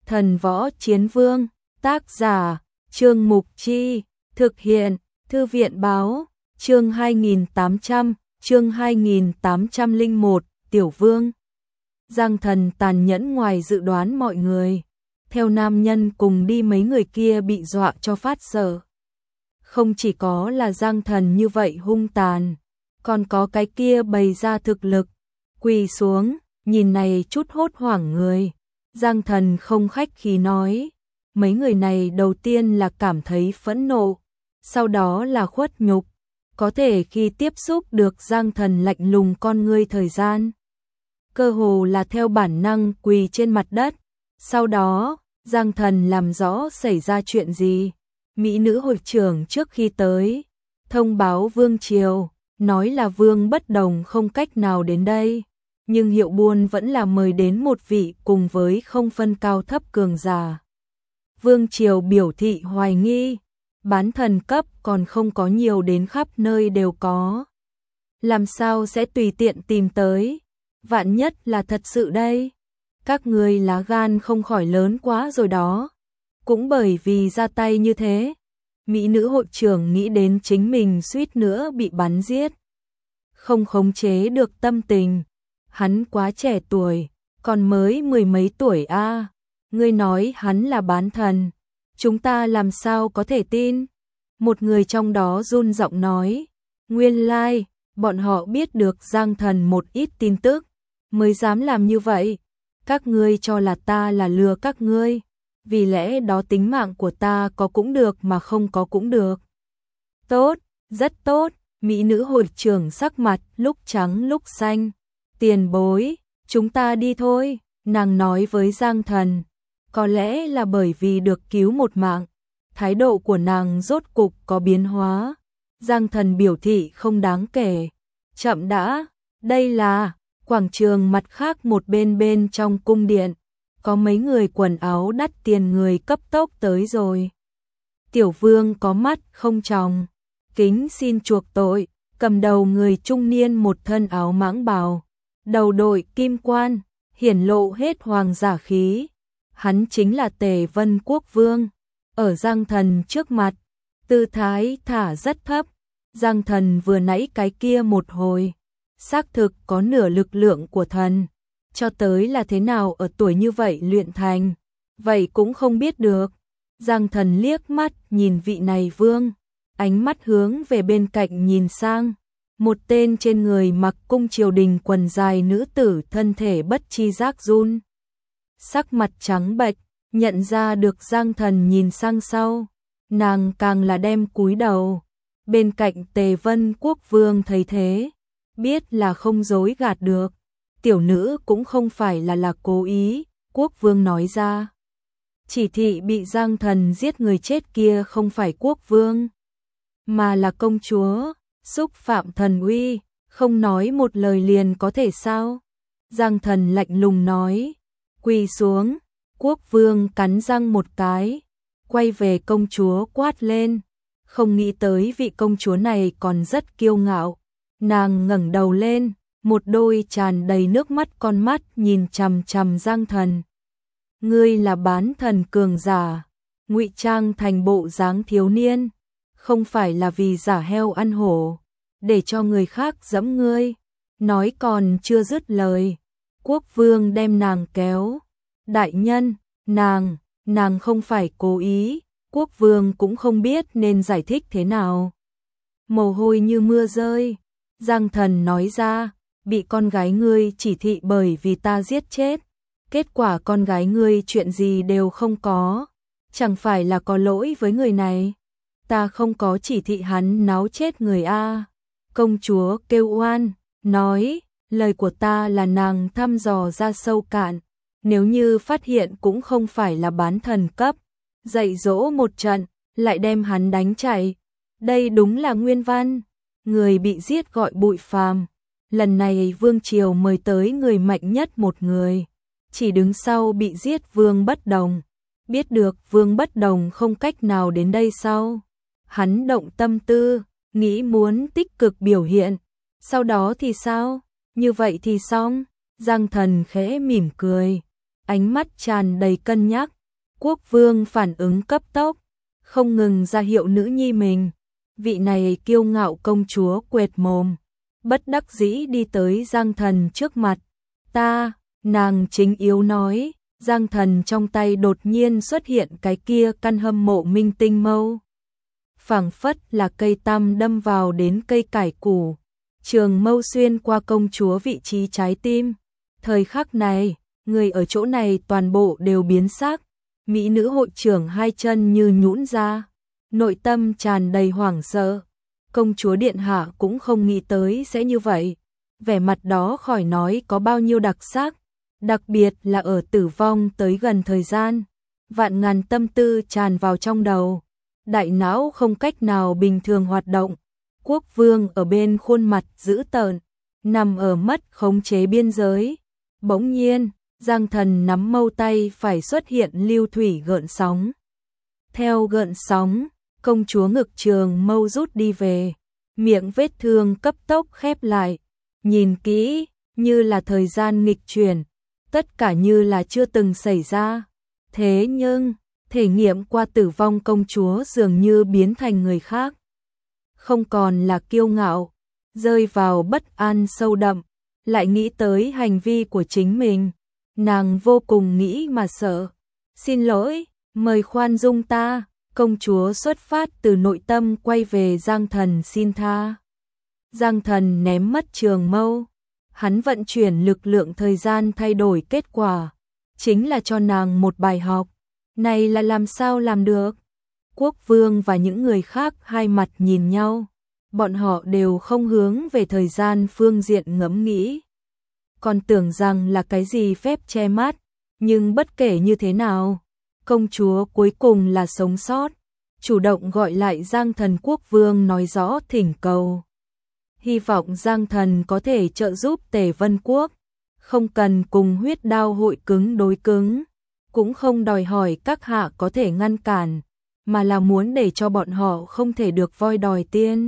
Thần Võ Chiến Vương, tác giả, Trương Mục Chi, thực hiện, Thư viện báo, chương 2801, Tiểu Vương. Giang Thần tàn nhẫn ngoài dự đoán mọi người. Theo nam nhân cùng đi mấy người kia bị dọa cho phát sợ. Không chỉ có là Giang Thần như vậy hung tàn, còn có cái kia bày ra thực lực. Quỳ xuống, nhìn này chút hốt hoảng người. Giang Thần không khách khí nói. Mấy người này đầu tiên là cảm thấy phẫn nộ, sau đó là khuất nhục. Có thể khi tiếp xúc được Giang Thần lạnh lùng con ngươi thời gian, cơ hồ là theo bản năng quỳ trên mặt đất. Sau đó, Giang Thần làm rõ xảy ra chuyện gì. Mỹ nữ hội trưởng trước khi tới, thông báo Vương Triều, nói là Vương Bất Đồng không cách nào đến đây. Nhưng Hiệu Buôn vẫn là mời đến một vị cùng với không phân cao thấp cường giả. Vương Triều biểu thị hoài nghi, bán thần cấp còn không có nhiều đến khắp nơi đều có. Làm sao sẽ tùy tiện tìm tới, vạn nhất là thật sự đây. Các người lá gan không khỏi lớn quá rồi đó. Cũng bởi vì ra tay như thế, Mỹ nữ hội trưởng nghĩ đến chính mình suýt nữa bị bắn giết. Không khống chế được tâm tình. Hắn quá trẻ tuổi, còn mới mười mấy tuổi a. Ngươi nói hắn là bán thần, chúng ta làm sao có thể tin? Một người trong đó run giọng nói, nguyên lai, bọn họ biết được Giang Thần một ít tin tức, mới dám làm như vậy. Các ngươi cho là ta là lừa các ngươi, vì lẽ đó tính mạng của ta có cũng được mà không có cũng được. Tốt, rất tốt, Mỹ nữ hội trưởng sắc mặt lúc trắng lúc xanh. Tiền bối, chúng ta đi thôi, nàng nói với Giang Thần. Có lẽ là bởi vì được cứu một mạng, thái độ của nàng rốt cục có biến hóa. Giang Thần biểu thị không đáng kể. Chậm đã, đây là quảng trường mặt khác một bên trong cung điện. Có mấy người quần áo đắt tiền người cấp tốc tới rồi. Tiểu Vương có mắt không tròng, kính xin chuộc tội. Cầm đầu người trung niên một thân áo mãng bào, đầu đội kim quan, hiển lộ hết hoàng giả khí. Hắn chính là Tề Vân Quốc Vương. Ở Giang Thần trước mặt, tư thái thả rất thấp. Giang Thần vừa nãy cái kia một hồi, xác thực có nửa lực lượng của thần. Cho tới là thế nào ở tuổi như vậy luyện thành, vậy cũng không biết được. Giang Thần liếc mắt nhìn vị này vương, ánh mắt hướng về bên cạnh nhìn sang. Một tên trên người mặc cung triều đình quần dài nữ tử thân thể bất chi giác run. Sắc mặt trắng bệch, nhận ra được Giang Thần nhìn sang sau. Nàng càng là đem cúi đầu. Bên cạnh Tề Vân Quốc Vương thấy thế, biết là không dối gạt được. Tiểu nữ cũng không phải là cố ý, Quốc Vương nói ra. Chỉ thị bị Giang Thần giết người chết kia không phải Quốc Vương, mà là công chúa. Xúc phạm thần uy, không nói một lời liền có thể sao? Giang Thần lạnh lùng nói, quỳ xuống. Quốc Vương cắn răng một cái, quay về công chúa quát lên. Không nghĩ tới vị công chúa này còn rất kiêu ngạo. Nàng ngẩng đầu lên, một đôi tràn đầy nước mắt con mắt nhìn chằm chằm Giang Thần. Ngươi là bán thần cường giả, ngụy trang thành bộ dáng thiếu niên, không phải là vì giả heo ăn hổ, để cho người khác giẫm ngươi. Nói còn chưa dứt lời, Quốc Vương đem nàng kéo. Đại nhân, nàng không phải cố ý. Quốc Vương cũng không biết nên giải thích thế nào. Mồ hôi như mưa rơi. Giang Thần nói ra, bị con gái ngươi chỉ thị bởi vì ta giết chết. Kết quả con gái ngươi chuyện gì đều không có. Chẳng phải là có lỗi với người này. Ta không có chỉ thị hắn náo chết người a. Công chúa kêu oan, nói, lời của ta là nàng thăm dò ra sâu cạn. Nếu như phát hiện cũng không phải là bán thần cấp, dạy dỗ một trận, lại đem hắn đánh chạy. Đây đúng là nguyên văn. Người bị giết gọi Bụi Phàm. Lần này Vương Triều mời tới người mạnh nhất một người. Chỉ đứng sau bị giết Vương Bất Đồng. Biết được Vương Bất Đồng không cách nào đến đây sau. Hắn động tâm tư, nghĩ muốn tích cực biểu hiện. Sau đó thì sao? Như vậy thì xong. Giang Thần khẽ mỉm cười. ánh mắt tràn đầy cân nhắc. Quốc vương phản ứng cấp tốc, không ngừng ra hiệu nữ nhi mình. Vị này kiêu ngạo công chúa quệt mồm, bất đắc dĩ đi tới Giang Thần trước mặt. Ta, nàng chính yếu nói, Giang Thần trong tay đột nhiên xuất hiện cái kia căn hâm mộ minh tinh mâu. Phảng phất là cây tăm đâm vào đến cây cải củ, trường mâu xuyên qua công chúa vị trí trái tim. Thời khắc này, người ở chỗ này toàn bộ đều biến sắc. Mỹ nữ hội trưởng hai chân như nhũn ra, nội tâm tràn đầy hoảng sợ. Công chúa điện hạ cũng không nghĩ tới sẽ như vậy. Vẻ mặt đó khỏi nói có bao nhiêu đặc sắc, đặc biệt là ở tử vong tới gần thời gian. Vạn ngàn tâm tư tràn vào trong đầu, đại não không cách nào bình thường hoạt động. Quốc vương ở bên khuôn mặt dữ tợn, nằm ở mất khống chế biên giới. Bỗng nhiên, Giang Thần nắm mâu tay phải xuất hiện lưu thủy gợn sóng. Theo gợn sóng, công chúa ngực trường mâu rút đi về, miệng vết thương cấp tốc khép lại. Nhìn kỹ, như là thời gian nghịch chuyển, tất cả như là chưa từng xảy ra. Thế nhưng, thể nghiệm qua tử vong công chúa dường như biến thành người khác. Không còn là kiêu ngạo, rơi vào bất an sâu đậm, lại nghĩ tới hành vi của chính mình. Nàng vô cùng nghĩ mà sợ. Xin lỗi, mời khoan dung ta. Công chúa xuất phát từ nội tâm quay về Giang Thần xin tha. Giang Thần ném mất trường mâu. Hắn vận chuyển lực lượng thời gian thay đổi kết quả. Chính là cho nàng một bài học. Này là làm sao làm được? Quốc vương và những người khác hai mặt nhìn nhau. Bọn họ đều không hướng về thời gian phương diện ngẫm nghĩ. Còn tưởng rằng là cái gì phép che mắt. Nhưng bất kể như thế nào, công chúa cuối cùng là sống sót. Chủ động gọi lại Giang Thần. Quốc vương nói rõ thỉnh cầu. Hy vọng Giang Thần có thể trợ giúp Tề Vân Quốc. Không cần cùng huyết đao hội cứng đối cứng. Cũng không đòi hỏi các hạ có thể ngăn cản, mà là muốn để cho bọn họ không thể được voi đòi tiên.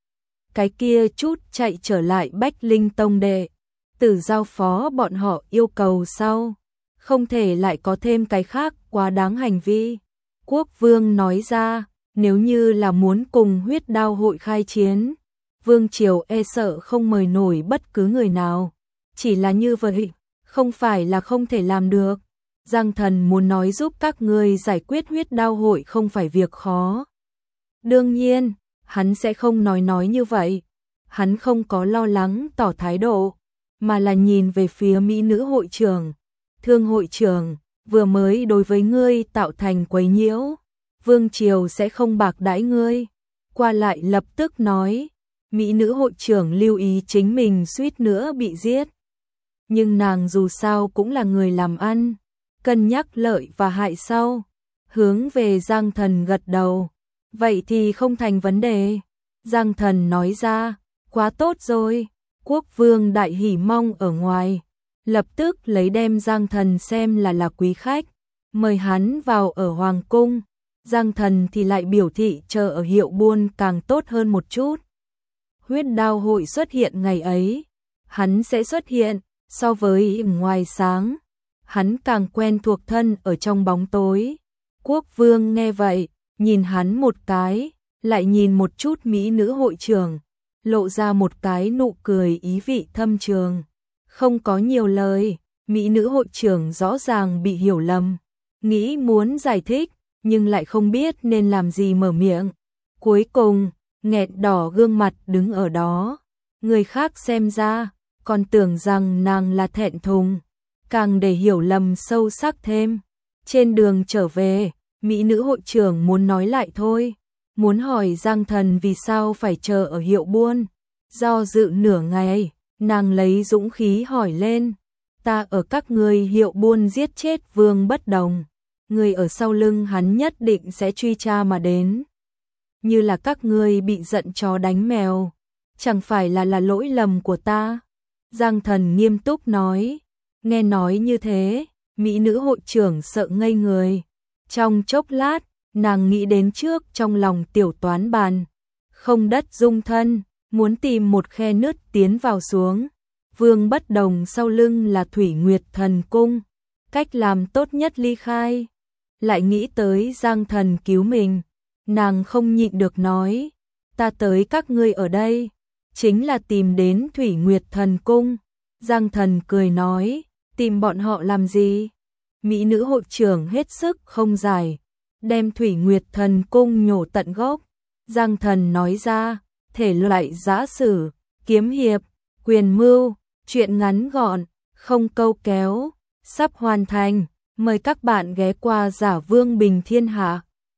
Cái kia chút chạy trở lại Bách Linh Tông đệ, tử giao phó bọn họ yêu cầu sau. Không thể lại có thêm cái khác quá đáng hành vi. Quốc vương nói ra, nếu như là muốn cùng huyết đao hội khai chiến, vương triều e sợ không mời nổi bất cứ người nào. Chỉ là như vậy, không phải là không thể làm được. Giang Thần muốn nói giúp các ngươi giải quyết huyết đao hội không phải việc khó. Đương nhiên, hắn sẽ không nói như vậy. Hắn không có lo lắng tỏ thái độ, mà là nhìn về phía mỹ nữ hội trưởng. Thương hội trưởng, vừa mới đối với ngươi tạo thành quấy nhiễu, vương triều sẽ không bạc đãi ngươi. Qua lại lập tức nói, mỹ nữ hội trưởng lưu ý chính mình suýt nữa bị giết. Nhưng nàng dù sao cũng là người làm ăn, cân nhắc lợi và hại sau. Hướng về Giang Thần gật đầu. Vậy thì không thành vấn đề. Giang Thần nói ra, quá tốt rồi. Quốc vương đại hỉ mong ở ngoài, lập tức lấy đem Giang Thần xem là quý khách, mời hắn vào ở hoàng cung. Giang Thần thì lại biểu thị chờ ở Hiệu Buôn càng tốt hơn một chút. Huyết đao hội xuất hiện ngày ấy, hắn sẽ xuất hiện. So với ngoài sáng, hắn càng quen thuộc thân ở trong bóng tối. Quốc vương nghe vậy, nhìn hắn một cái, lại nhìn một chút mỹ nữ hội trưởng, lộ ra một cái nụ cười ý vị thâm trường. Không có nhiều lời, mỹ nữ hội trưởng rõ ràng bị hiểu lầm, nghĩ muốn giải thích, nhưng lại không biết nên làm gì mở miệng. Cuối cùng, nghẹn đỏ gương mặt đứng ở đó. Người khác xem ra, còn tưởng rằng nàng là thẹn thùng, càng để hiểu lầm sâu sắc thêm. Trên đường trở về, mỹ nữ hội trưởng muốn nói lại thôi, muốn hỏi Giang Thần vì sao phải chờ ở Hiệu Buôn. Do dự nửa ngày, nàng lấy dũng khí hỏi lên, ta ở các ngươi Hiệu Buôn giết chết Vương Bất Đồng, người ở sau lưng hắn nhất định sẽ truy tra mà đến. Như là các ngươi bị giận chó đánh mèo, chẳng phải là lỗi lầm của ta. Giang Thần nghiêm túc nói. Nghe nói như thế, mỹ nữ hội trưởng sợ ngây người. Trong chốc lát, nàng nghĩ đến trước trong lòng tiểu toán bàn. Không đất dung thân, muốn tìm một khe nứt tiến vào xuống. Vương Bất Đồng sau lưng là Thủy Nguyệt Thần Cung. cách làm tốt nhất ly khai. Lại nghĩ tới Giang Thần cứu mình, nàng không nhịn được nói, ta tới các ngươi ở đây, chính là tìm đến Thủy Nguyệt Thần Cung. Giang Thần cười nói, tìm bọn họ làm gì? Mỹ nữ hội trưởng hết sức không giải, đem Thủy Nguyệt Thần Cung nhổ tận gốc. Giang Thần nói ra, thể loại giã sử, kiếm hiệp, quyền mưu, truyện ngắn gọn, không câu kéo, sắp hoàn thành, mời các bạn ghé qua Giả Vương Bình Thiên Hạ.